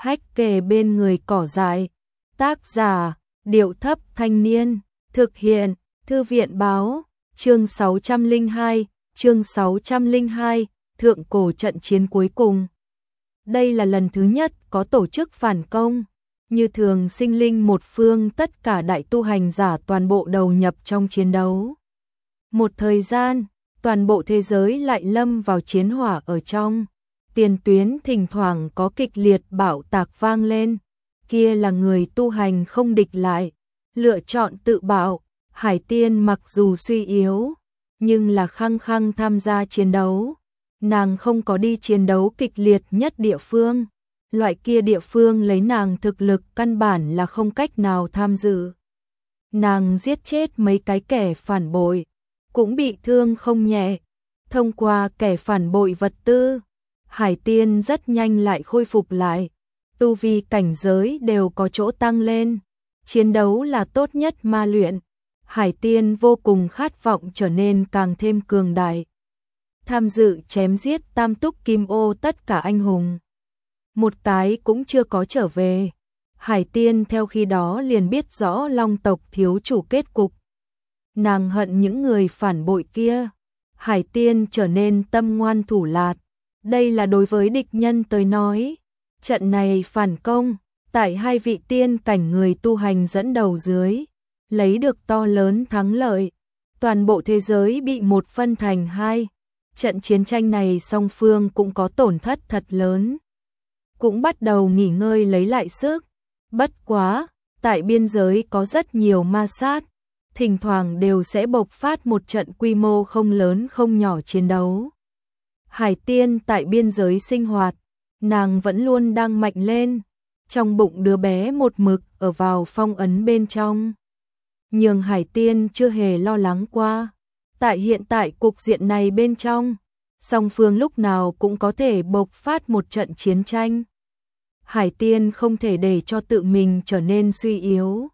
hách kề bên người cỏ dại. Tác giả, Điệu Thấp Thanh Niên, thực hiện, Thư viện báo, chương 602, Thượng Cổ trận chiến cuối cùng. Đây là lần thứ nhất có tổ chức phản công, như thường sinh linh một phương tất cả đại tu hành giả toàn bộ đầu nhập trong chiến đấu. Một thời gian, toàn bộ thế giới lại lâm vào chiến hỏa ở trong. Tiền tuyến thỉnh thoảng có kịch liệt bạo tạc vang lên, kia là người tu hành không địch lại, lựa chọn tự bạo. Hải Tiên mặc dù suy yếu, nhưng là khăng khăng tham gia chiến đấu. Nàng không có đi chiến đấu kịch liệt nhất địa phương, loại kia địa phương lấy nàng thực lực căn bản là không cách nào tham dự. Nàng giết chết mấy cái kẻ phản bội, cũng bị thương không nhẹ. Thông qua kẻ phản bội vật tư, Hải Tiên rất nhanh lại khôi phục lại, tu vi cảnh giới đều có chỗ tăng lên. Chiến đấu là tốt nhất ma luyện, Hải Tiên vô cùng khát vọng trở nên càng thêm cường đại. Tham dự chém giết Tam Túc Kim Ô tất cả anh hùng, một cái cũng chưa có trở về. Hải Tiên theo khi đó liền biết rõ Long tộc thiếu chủ kết cục. Nàng hận những người phản bội kia. Hải Tiên trở nên tâm ngoan thủ lạt. Đây là đối với địch nhân tới nói. Trận này phản công, tại hai vị tiên cảnh người tu hành dẫn đầu dưới, lấy được to lớn thắng lợi. Toàn bộ thế giới bị một phân thành hai. Trận chiến tranh này song phương cũng có tổn thất thật lớn. Cũng bắt đầu nghỉ ngơi lấy lại sức. Bất quá, tại biên giới có rất nhiều ma sát, thỉnh thoảng đều sẽ bộc phát một trận quy mô không lớn không nhỏ chiến đấu. Hải Tiên tại biên giới sinh hoạt, nàng vẫn luôn đang mạnh lên, trong bụng đứa bé một mực ở vào phong ấn bên trong. Nhưng Hải Tiên chưa hề lo lắng qua, tại hiện tại cục diện này bên trong, song phương lúc nào cũng có thể bộc phát một trận chiến tranh. Hải Tiên không thể để cho tự mình trở nên suy yếu.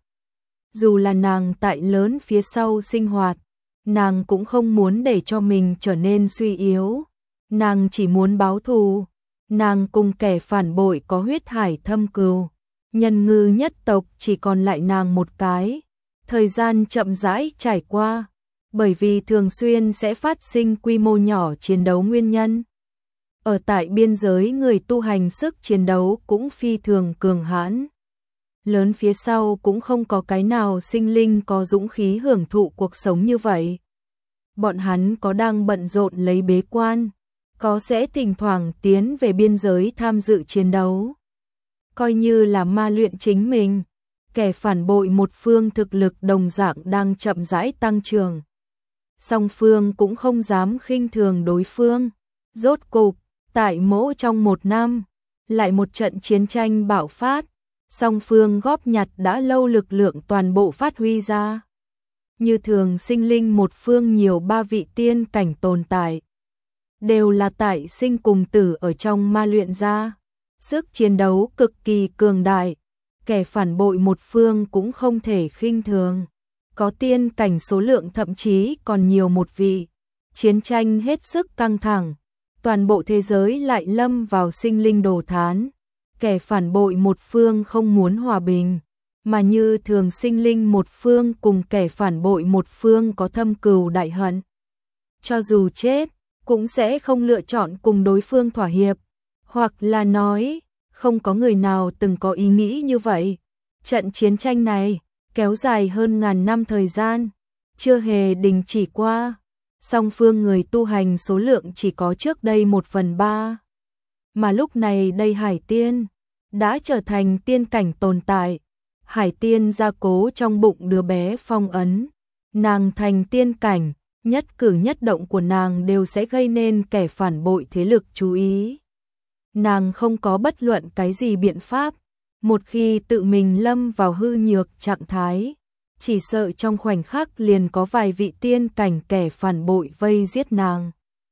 Dù là nàng tại lớn phía sau sinh hoạt, nàng cũng không muốn để cho mình trở nên suy yếu. Nàng chỉ muốn báo thù. Nàng cùng kẻ phản bội có huyết hải thâm cừu. Nhân ngư nhất tộc chỉ còn lại nàng một cái. Thời gian chậm rãi trải qua, bởi vì thường xuyên sẽ phát sinh quy mô nhỏ chiến đấu nguyên nhân. Ở tại biên giới người tu hành sức chiến đấu cũng phi thường cường hãn. Lớn phía sau cũng không có cái nào sinh linh có dũng khí hưởng thụ cuộc sống như vậy. Bọn hắn có đang bận rộn lấy bế quan, có sẽ thỉnh thoảng tiến về biên giới tham dự chiến đấu. Coi như là ma luyện chính mình, kẻ phản bội một phương thực lực đồng dạng đang chậm rãi tăng trưởng. Song phương cũng không dám khinh thường đối phương. Rốt cục, tại mỗi trong một năm, lại một trận chiến tranh bạo phát. Song phương góp nhặt đã lâu lực lượng toàn bộ phát huy ra. Như thường sinh linh một phương nhiều ba vị tiên cảnh tồn tại. Đều là tại sinh cùng tử ở trong ma luyện ra. Sức chiến đấu cực kỳ cường đại. Kẻ phản bội một phương cũng không thể khinh thường. Có tiên cảnh số lượng thậm chí còn nhiều một vị. Chiến tranh hết sức căng thẳng. Toàn bộ thế giới lại lâm vào sinh linh đổ thán. Kẻ phản bội một phương không muốn hòa bình, mà như thường sinh linh một phương cùng kẻ phản bội một phương có thâm cừu đại hận. Cho dù chết, cũng sẽ không lựa chọn cùng đối phương thỏa hiệp, hoặc là nói, không có người nào từng có ý nghĩ như vậy. Trận chiến tranh này, kéo dài hơn ngàn năm thời gian, chưa hề đình chỉ qua. Song phương người tu hành số lượng chỉ có trước đây 1/3. Mà lúc này đây Hải Tiên đã trở thành tiên cảnh tồn tại. Hải Tiên gia cố trong bụng đứa bé phong ấn. Nàng thành tiên cảnh, nhất cử nhất động của nàng đều sẽ gây nên kẻ phản bội thế lực chú ý. Nàng không có bất luận cái gì biện pháp. Một khi tự mình lâm vào hư nhược trạng thái, chỉ sợ trong khoảnh khắc liền có vài vị tiên cảnh kẻ phản bội vây giết nàng.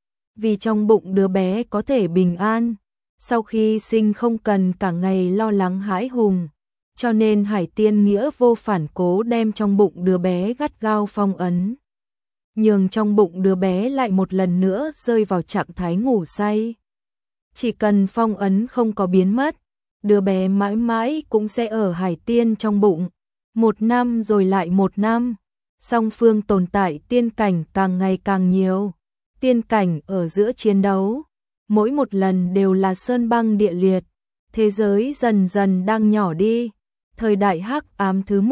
Vì trong bụng đứa bé có thể bình an, sau khi sinh không cần cả ngày lo lắng hãi hùng, cho nên Hải Tiên nghĩa vô phản cố đem trong bụng đứa bé gắt gao phong ấn. Nhưng trong bụng đứa bé lại một lần nữa rơi vào trạng thái ngủ say. Chỉ cần phong ấn không có biến mất, đứa bé mãi mãi cũng sẽ ở Hải Tiên trong bụng. 1 năm rồi lại 1 năm, song phương tồn tại tiên cảnh càng ngày càng nhiều. Tiên cảnh ở giữa chiến đấu, mỗi một lần đều là sơn băng địa liệt, thế giới dần dần đang nhỏ đi. Thời đại hắc ám thứ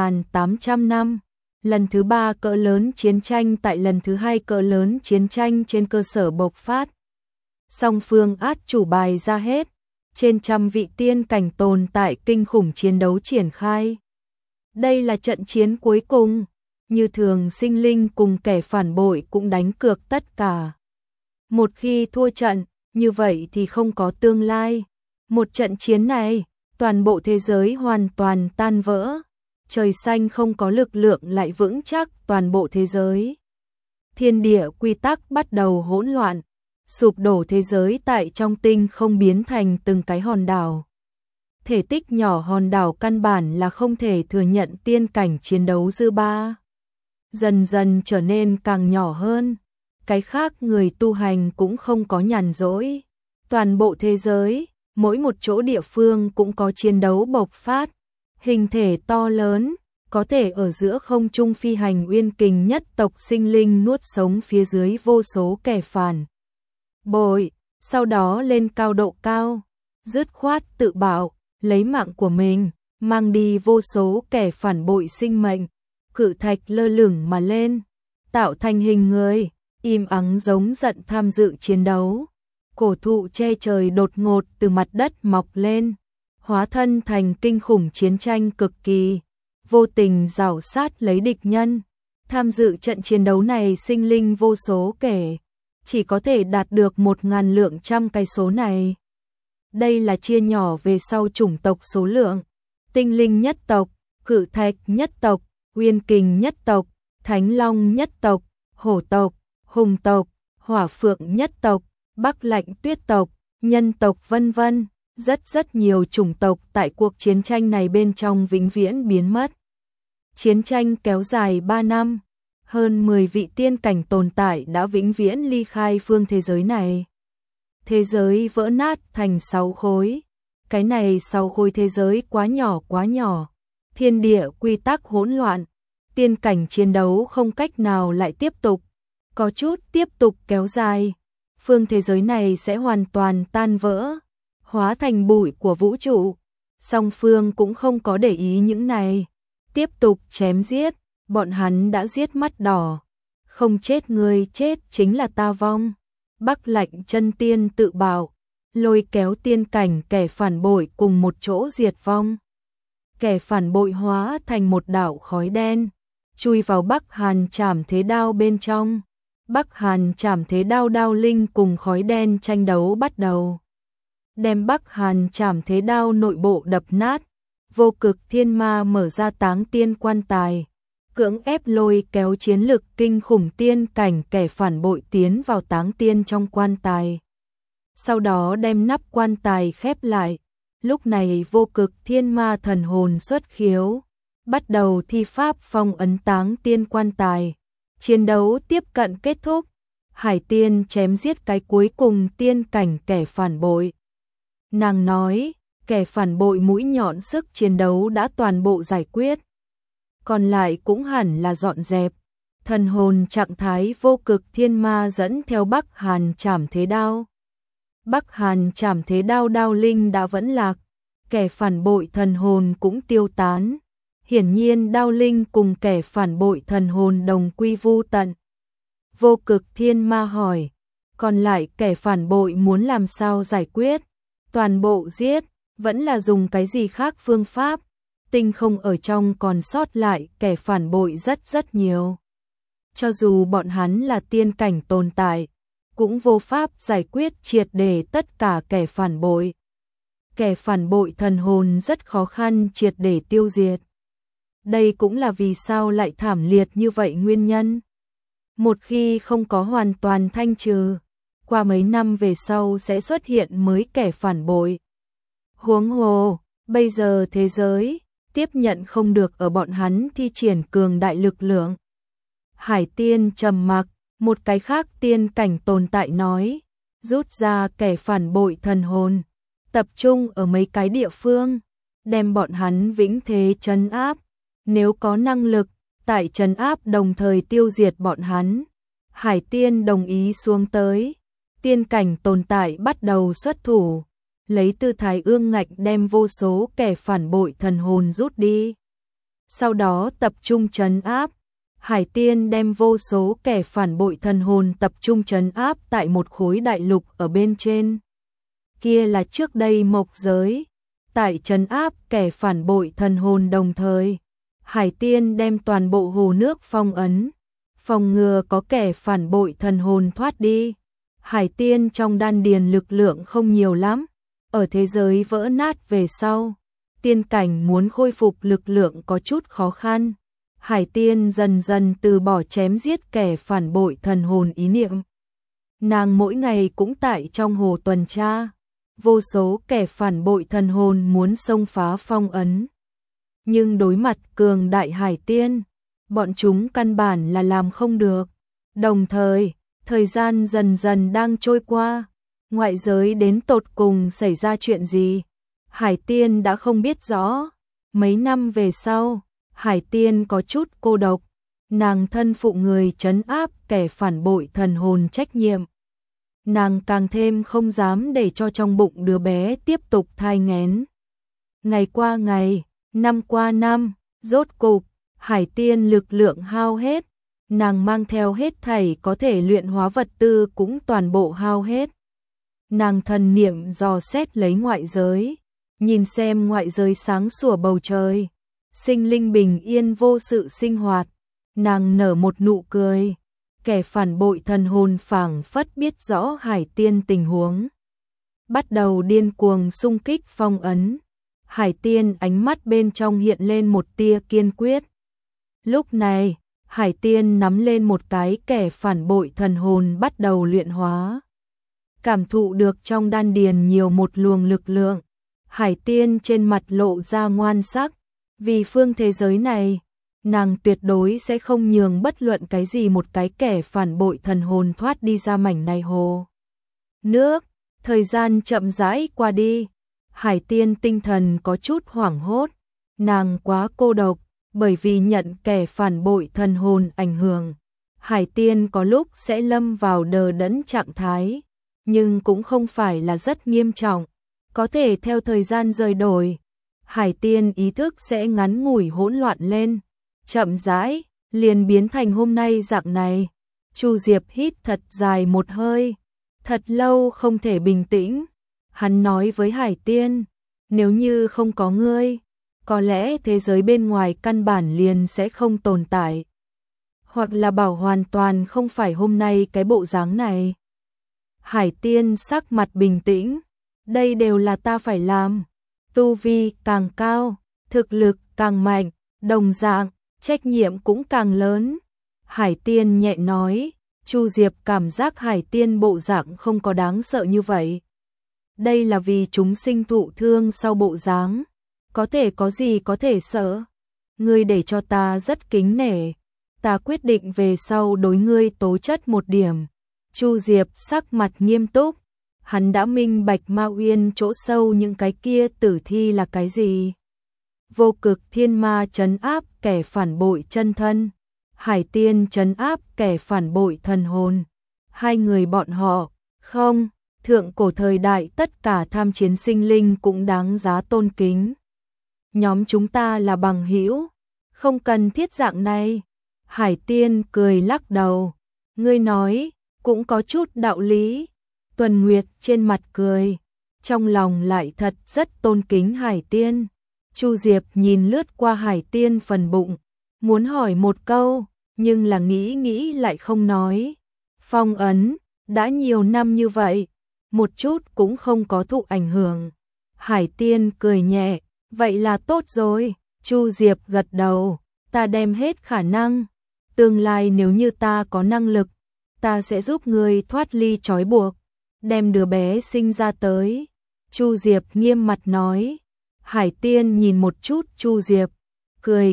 1800 năm, lần thứ 3 cỡ lớn chiến tranh tại lần thứ 2 cỡ lớn chiến tranh trên cơ sở bộc phát. Song phương át chủ bài ra hết, trên trăm vị tiên cảnh tồn tại kinh khủng chiến đấu triển khai. Đây là trận chiến cuối cùng, như thường sinh linh cùng kẻ phản bội cũng đánh cược tất cả. Một khi thua trận, như vậy thì không có tương lai. Một trận chiến này, toàn bộ thế giới hoàn toàn tan vỡ. Trời xanh không có lực lượng lại vững chắc toàn bộ thế giới. Thiên địa quy tắc bắt đầu hỗn loạn, sụp đổ thế giới tại trong tinh không biến thành từng cái hòn đảo. Thể tích nhỏ hòn đảo căn bản là không thể thừa nhận tiên cảnh chiến đấu dư ba. Dần dần trở nên càng nhỏ hơn. Cái khác người tu hành cũng không có nhàn rỗi. Toàn bộ thế giới, mỗi một chỗ địa phương cũng có chiến đấu bộc phát. Hình thể to lớn, có thể ở giữa không trung phi hành uyên kình nhất tộc sinh linh nuốt sống phía dưới vô số kẻ phản bội, sau đó lên cao độ cao, dứt khoát tự bạo, lấy mạng của mình, mang đi vô số kẻ phản bội sinh mệnh. Cự thạch lơ lửng mà lên, tạo thành hình người, im ắng giống giận tham dự chiến đấu. Cổ thụ che trời đột ngột từ mặt đất mọc lên, hóa thân thành kinh khủng chiến tranh cực kỳ, vô tình rảo sát lấy địch nhân. Tham dự trận chiến đấu này sinh linh vô số kể, chỉ có thể đạt được 1000 lượng trăm cái số này. Đây là chia nhỏ về sau chủng tộc số lượng. Tinh linh nhất tộc, cự thạch nhất tộc, uyên kình nhất tộc, thánh long nhất tộc, hổ tộc, hùng tộc, hỏa phượng nhất tộc, bắc lạnh tuyết tộc, nhân tộc vân vân. Rất nhiều chủng tộc tại cuộc chiến tranh này bên trong vĩnh viễn biến mất. Chiến tranh kéo dài 3 năm, hơn 10 vị tiên cảnh tồn tại đã vĩnh viễn ly khai phương thế giới này. Thế giới vỡ nát thành 6 khối. Cái này 6 khối thế giới quá nhỏ. Thiên địa quy tắc hỗn loạn, tiên cảnh chiến đấu không cách nào lại tiếp tục. Có chút tiếp tục kéo dài, phương thế giới này sẽ hoàn toàn tan vỡ, hóa thành bụi của vũ trụ. Song phương cũng không có để ý những này, tiếp tục chém giết, bọn hắn đã giết mắt đỏ. Không chết người chết chính là ta vong. Bắc Lạnh chân tiên tự bảo, lôi kéo tiên cảnh kẻ phản bội cùng một chỗ diệt vong. Kẻ phản bội hóa thành một đạo khói đen, chui vào Bắc Hàn Trảm Thế Đao bên trong. Bắc Hàn Trảm Thế Đao đao linh cùng khói đen tranh đấu bắt đầu. Đem Bắc Hàn Trảm Thế Đao nội bộ đập nát. Vô Cực Thiên Ma mở ra táng tiên quan tài, cưỡng ép lôi kéo chiến lực kinh khủng tiên cảnh kẻ phản bội tiến vào táng tiên trong quan tài. Sau đó đem nắp quan tài khép lại. Lúc này Vô Cực Thiên Ma thần hồn xuất khiếu, bắt đầu thi pháp phong ấn táng tiên quan tài. Chiến đấu tiếp cận kết thúc, Hải Tiên chém giết cái cuối cùng tiên cảnh kẻ phản bội. Nàng nói, kẻ phản bội mũi nhọn sức chiến đấu đã toàn bộ giải quyết, còn lại cũng hẳn là dọn dẹp. Thần hồn trạng thái Vô Cực Thiên Ma dẫn theo Bắc Hàn Trảm Thế Đao. Bắc Hàn Trảm Thế Đao đao linh đã vẫn lạc, kẻ phản bội thần hồn cũng tiêu tán. Hiển nhiên đao linh cùng kẻ phản bội thần hồn đồng quy vu tận. Vô Cực Thiên Ma hỏi, còn lại kẻ phản bội muốn làm sao giải quyết? Toàn bộ giết, vẫn là dùng cái gì khác phương pháp? Tinh không ở trong còn sót lại kẻ phản bội rất nhiều. Cho dù bọn hắn là tiên cảnh tồn tại, cũng vô pháp giải quyết triệt để tất cả kẻ phản bội. Kẻ phản bội thần hồn rất khó khăn triệt để tiêu diệt. Đây cũng là vì sao lại thảm liệt như vậy nguyên nhân. Một khi không có hoàn toàn thanh trừ, qua mấy năm về sau sẽ xuất hiện mới kẻ phản bội. Huống hồ, bây giờ thế giới tiếp nhận không được ở bọn hắn thi triển cường đại lực lượng. Hải Tiên trầm mặc, một cái khác tiên cảnh tồn tại nói, rút ra kẻ phản bội thần hồn, tập trung ở mấy cái địa phương, đem bọn hắn vĩnh thế trấn áp, nếu có năng lực, tại trấn áp đồng thời tiêu diệt bọn hắn. Hải Tiên đồng ý xuống tới, tiên cảnh tồn tại bắt đầu xuất thủ, lấy tư thái ương ngạnh đem vô số kẻ phản bội thần hồn rút đi. Sau đó tập trung trấn áp, Hải Tiên đem vô số kẻ phản bội thần hồn tập trung trấn áp tại một khối đại lục ở bên trên. Kia là trước đây mộc giới, tại trấn áp kẻ phản bội thần hồn đồng thời, Hải Tiên đem toàn bộ hồ nước phong ấn, phòng ngừa có kẻ phản bội thần hồn thoát đi. Hải Tiên trong đan điền lực lượng không nhiều lắm, ở thế giới vỡ nát về sau, tiên cảnh muốn khôi phục lực lượng có chút khó khăn. Hải Tiên dần dần từ bỏ chém giết kẻ phản bội thần hồn ý niệm. Nàng mỗi ngày cũng tại trong hồ tuần tra, vô số kẻ phản bội thần hồn muốn xông phá phong ấn. Nhưng đối mặt cường đại Hải Tiên, bọn chúng căn bản là làm không được. Đồng thời, thời gian dần dần đang trôi qua, ngoại giới đến tột cùng xảy ra chuyện gì, Hải Tiên đã không biết rõ. Mấy năm về sau, Hải Tiên có chút cô độc, nàng thân phụ người trấn áp kẻ phản bội thần hồn trách nhiệm. Nàng càng thêm không dám để cho trong bụng đứa bé tiếp tục thai nghén. Ngày qua ngày, năm qua năm, rốt cục, Hải Tiên lực lượng hao hết, nàng mang theo hết thảy có thể luyện hóa vật tư cũng toàn bộ hao hết. Nàng thần niệm dò xét lấy ngoại giới, nhìn xem ngoại giới sáng sủa bầu trời, sinh linh bình yên vô sự sinh hoạt, nàng nở một nụ cười. Kẻ phản bội thần hồn phảng phất biết rõ Hải Tiên tình huống, bắt đầu điên cuồng xung kích phong ấn. Hải Tiên ánh mắt bên trong hiện lên một tia kiên quyết. Lúc này, Hải Tiên nắm lên một cái kẻ phản bội thần hồn bắt đầu luyện hóa. Cảm thụ được trong đan điền nhiều một luồng lực lượng, Hải Tiên trên mặt lộ ra ngoan sắc, vì phương thế giới này, nàng tuyệt đối sẽ không nhường bất luận cái gì một cái kẻ phản bội thần hồn thoát đi ra mảnh này hồ nước. Thời gian chậm rãi qua đi, Hải Tiên tinh thần có chút hoảng hốt, nàng quá cô độc, bởi vì nhận kẻ phản bội thần hồn ảnh hưởng. Hải Tiên có lúc sẽ lâm vào đờ đẫn trạng thái, nhưng cũng không phải là rất nghiêm trọng, có thể theo thời gian rời đổi, Hải Tiên ý thức sẽ ngắn ngủi hỗn loạn lên, chậm rãi, liền biến thành hôm nay dạng này. Chu Diệp hít thật dài một hơi, thật lâu không thể bình tĩnh. Hắn nói với Hải Tiên, nếu như không có ngươi, có lẽ thế giới bên ngoài căn bản liền sẽ không tồn tại. Hoặc là bảo hoàn toàn không phải hôm nay cái bộ dáng này. Hải Tiên sắc mặt bình tĩnh, đây đều là ta phải làm. Tu vi càng cao, thực lực càng mạnh, đồng dạng, trách nhiệm cũng càng lớn. Hải Tiên nhẹ nói, Chu Diệp cảm giác Hải Tiên bộ dạng không có đáng sợ như vậy. Đây là vì chúng sinh thụ thương sau bộ dáng, có thể có gì có thể sợ. Ngươi để cho ta rất kính nể, ta quyết định về sau đối ngươi tố chất một điểm. Chu Diệp sắc mặt nghiêm túc, hắn đã minh bạch Ma Uyên chỗ sâu những cái kia tử thi là cái gì. Vô Cực Thiên Ma trấn áp kẻ phản bội chân thân, Hải Tiên trấn áp kẻ phản bội thần hồn. Hai người bọn họ, không, thượng cổ thời đại tất cả tham chiến sinh linh cũng đáng giá tôn kính. Nhóm chúng ta là bằng hữu, không cần thiết dạng này. Hải Tiên cười lắc đầu, ngươi nói, cũng có chút đạo lý. Tuần Nguyệt trên mặt cười, trong lòng lại thật rất tôn kính Hải Tiên. Chu Diệp nhìn lướt qua Hải Tiên phần bụng, muốn hỏi một câu, nhưng là nghĩ lại không nói. Phong ấn, đã nhiều năm như vậy, một chút cũng không có thụ ảnh hưởng. Hải Tiên cười nhẹ, vậy là tốt rồi. Chu Diệp gật đầu, ta đem hết khả năng. Tương lai nếu như ta có năng lực, ta sẽ giúp ngươi thoát ly trói buộc, đem đứa bé sinh ra tới. Chu Diệp nghiêm mặt nói. Hải Tiên nhìn một chút Chu Diệp, cười,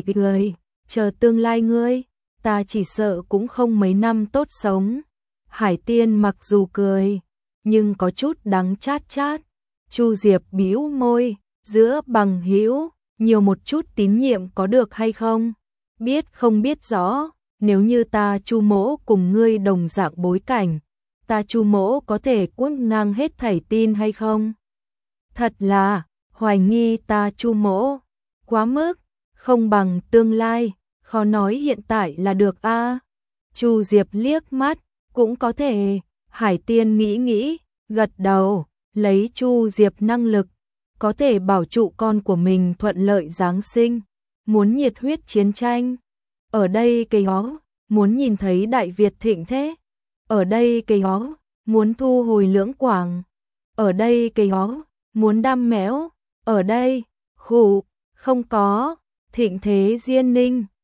chờ tương lai ngươi, ta chỉ sợ cũng không mấy năm tốt sống. Hải Tiên mặc dù cười, nhưng có chút đắng chát chát. Chu Diệp bĩu môi, giữa bằng hữu, nhiều một chút tín nhiệm có được hay không? Biết không biết rõ, nếu như ta Chu mỗ cùng ngươi đồng dạng bối cảnh, ta Chu mỗ có thể quất ngang hết thảy tin hay không? Thật là, hoài nghi ta Chu mỗ, quá mức, không bằng tương lai, khó nói hiện tại là được a. Chu Diệp liếc mắt, cũng có thể, Hải Tiên nghĩ nghĩ, gật đầu, lấy Chu Diệp năng lực, có thể bảo trụ con của mình thuận lợi giáng sinh, muốn nhiệt huyết chiến tranh. Ở đây cây hó, muốn nhìn thấy Đại Việt thịnh thế. Ở đây cây hó, muốn thu hồi Lưỡng Quảng. Ở đây cây hó, muốn đam méo. Ở đây, khủ, không có, thịnh thế Diên Ninh.